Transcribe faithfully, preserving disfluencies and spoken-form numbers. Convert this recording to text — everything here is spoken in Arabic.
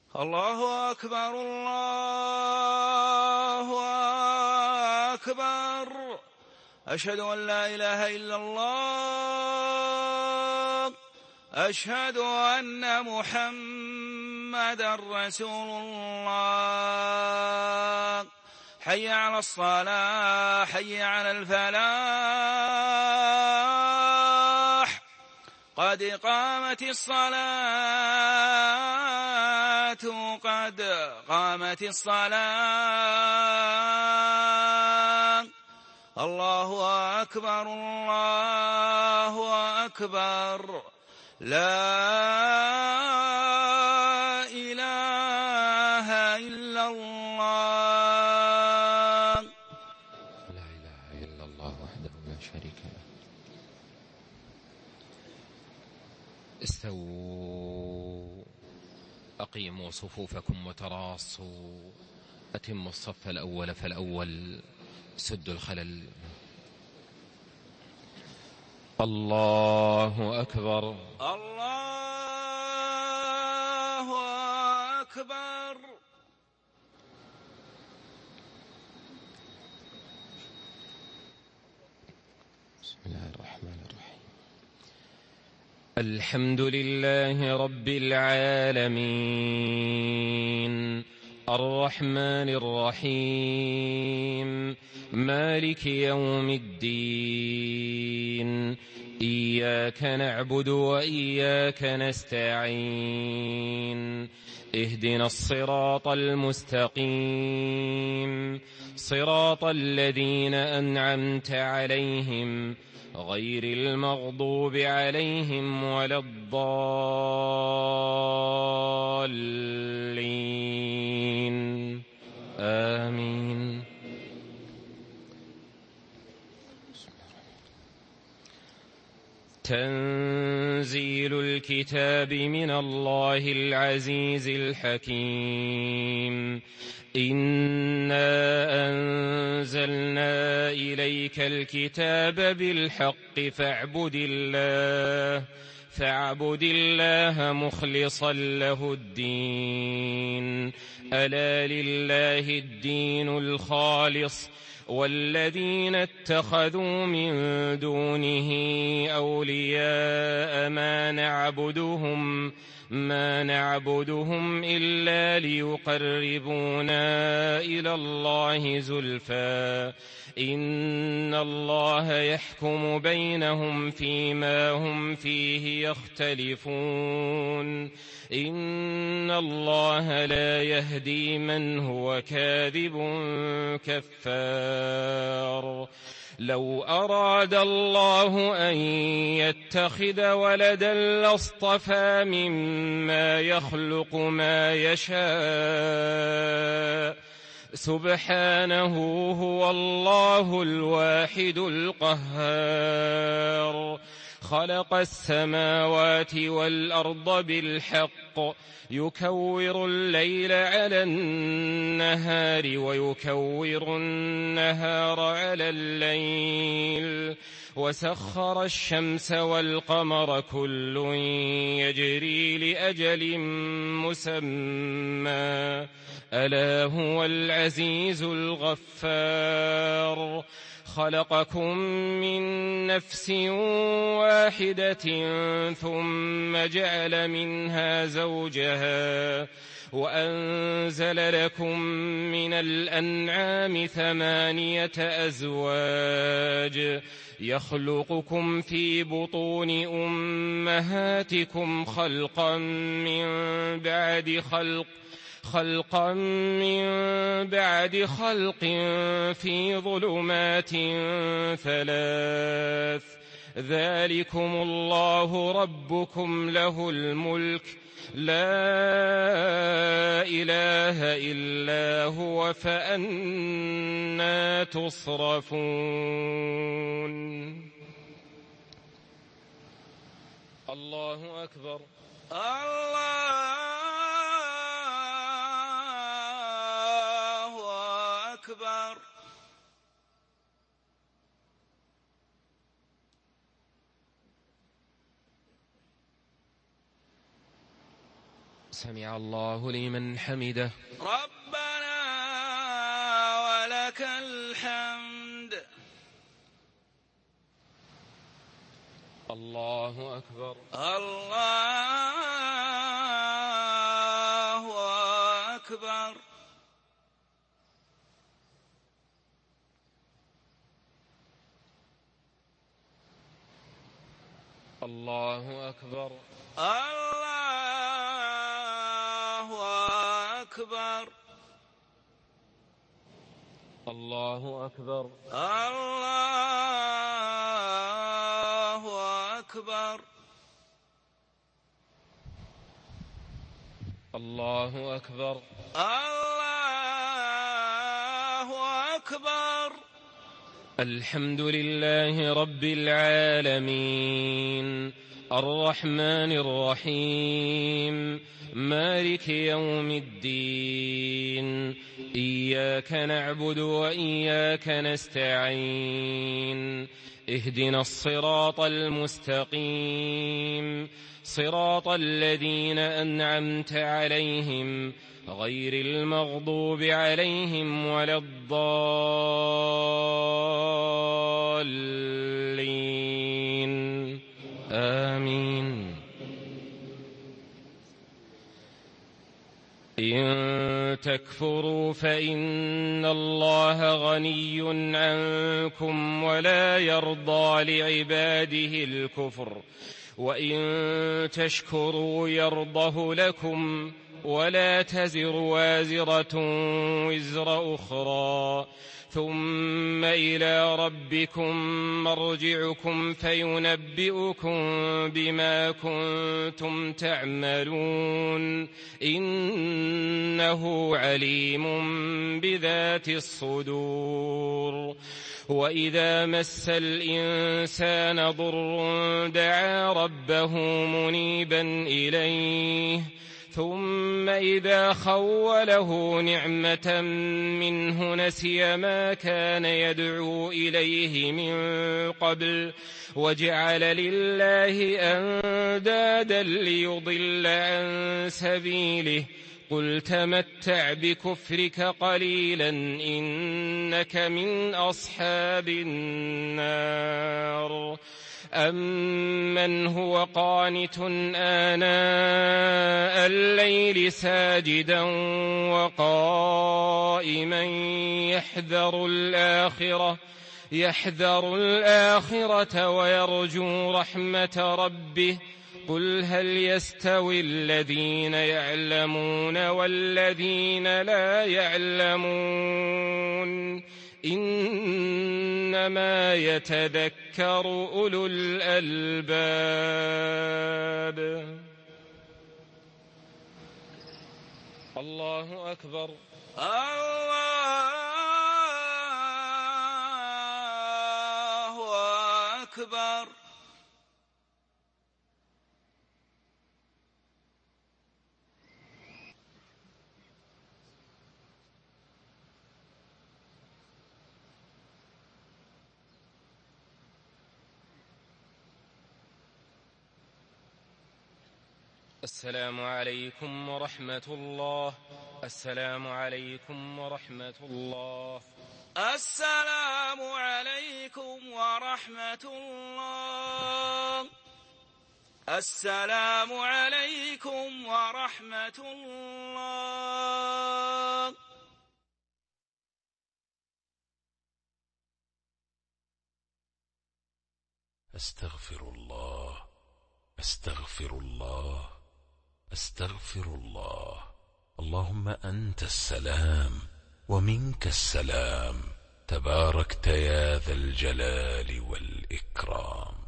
الله أكبر الله أكبر. أشهد أن لا إله إلا الله. أشهد أن محمدًا رسول الله. حي على الصلاة حي على الفلاح. قد قامت الصلاة قد قامت الصلاة. الله أكبر الله أكبر. لا إله إلا الله. لا إله إلا الله وحده لا شريك له. استووا أقيموا صفوفكم وتراصوا. أتموا الصف الأول فالأول. سدوا الخلل. الله أكبر الله أكبر. بسم الله الرحمن الرحيم. الحمد لله رب العالمين الرحمن الرحيم مالك يوم الدين. إياك نعبد وإياك نستعين. اهدنا الصراط المستقيم صراط الذين أنعمت عليهم غير المغضوب عليهم ولا الضالين. آمين. تنزيل الكتاب من الله العزيز الحكيم. إنا أنزلنا إليك الكتاب بالحق فاعبد الله فاعبد الله مخلصا له الدين. ألا لله الدين الخالص والذين اتخذوا من دونه أولياء ما نعبدهم ما نعبدهم إلا ليقربونا إلى الله زلفى إن الله يحكم بينهم فيما هم فيه يختلفون. إن الله لا يهدي من هو كاذب كفار. لو أراد الله أن يتخذ ولدا لاصطفى مما يخلق ما يشاء سبحانه هو الله الواحد القهار. خلق السماوات والأرض بالحق يكور الليل على النهار ويكور النهار على الليل وسخر الشمس والقمر كل يجري لأجل مسمى ألا هو العزيز الغفار. خلقكم من نفس واحدة ثم جعل منها زوجها وأنزل لكم من الأنعام ثمانية أزواج يخلقكم في بطون أمهاتكم خلقا من بعد خلق خلقا من بعد خلق في ظلمات ثلاث. ذلكم الله ربكم له الملك لا إله إلا هو فأنى تصرفون. الله أكبر الله أكبر. سمع الله لمن حمده. ربنا ولك الحمد. الله أكبر. الله أكبر. الله أكبر. الله أكبر. الله أكبر. الله أكبر. الله أكبر. الله أكبر. الحمد لله رب العالمين الرحمن الرحيم مالك يوم الدين. إياك نعبد وإياك نستعين. اهدنا الصراط المستقيم صراط الذين أنعمت عليهم غير المغضوب عليهم ولا الضالين. آمين. إن تكفروا فإن الله غني عنكم ولا يرضى لعباده الكفر وإن تشكروا يرضه لكم ولا تزر وازرة وزر أخرى ثم إلى ربكم مرجعكم فينبئكم بما كنتم تعملون إنه عليم بذات الصدور. وإذا مس الإنسان ضر دعا ربه منيبا إليه ثم إذا خوله نعمة منه نسي ما كان يدعو إليه من قبل وجعل لله أندادا ليضل عن سبيله. قل تمتع بكفرك قليلا إنك من أصحاب النار. أمن هو قانت آناء الليل ساجدا وقائما يحذر الآخرة يحذر الآخرة ويرجو رحمة ربه. قل هل يستوي الذين يعلمون والذين لا يعلمون إنما يتذكر أولو الألباب. الله أكبر. الله أكبر. السلام عليكم ورحمة الله. السلام عليكم ورحمة الله. السلام عليكم ورحمة الله. السلام عليكم ورحمة الله. أستغفر الله أستغفر الله أستغفر الله. اللهم أنت السلام ومنك السلام تباركت يا ذا الجلال والإكرام.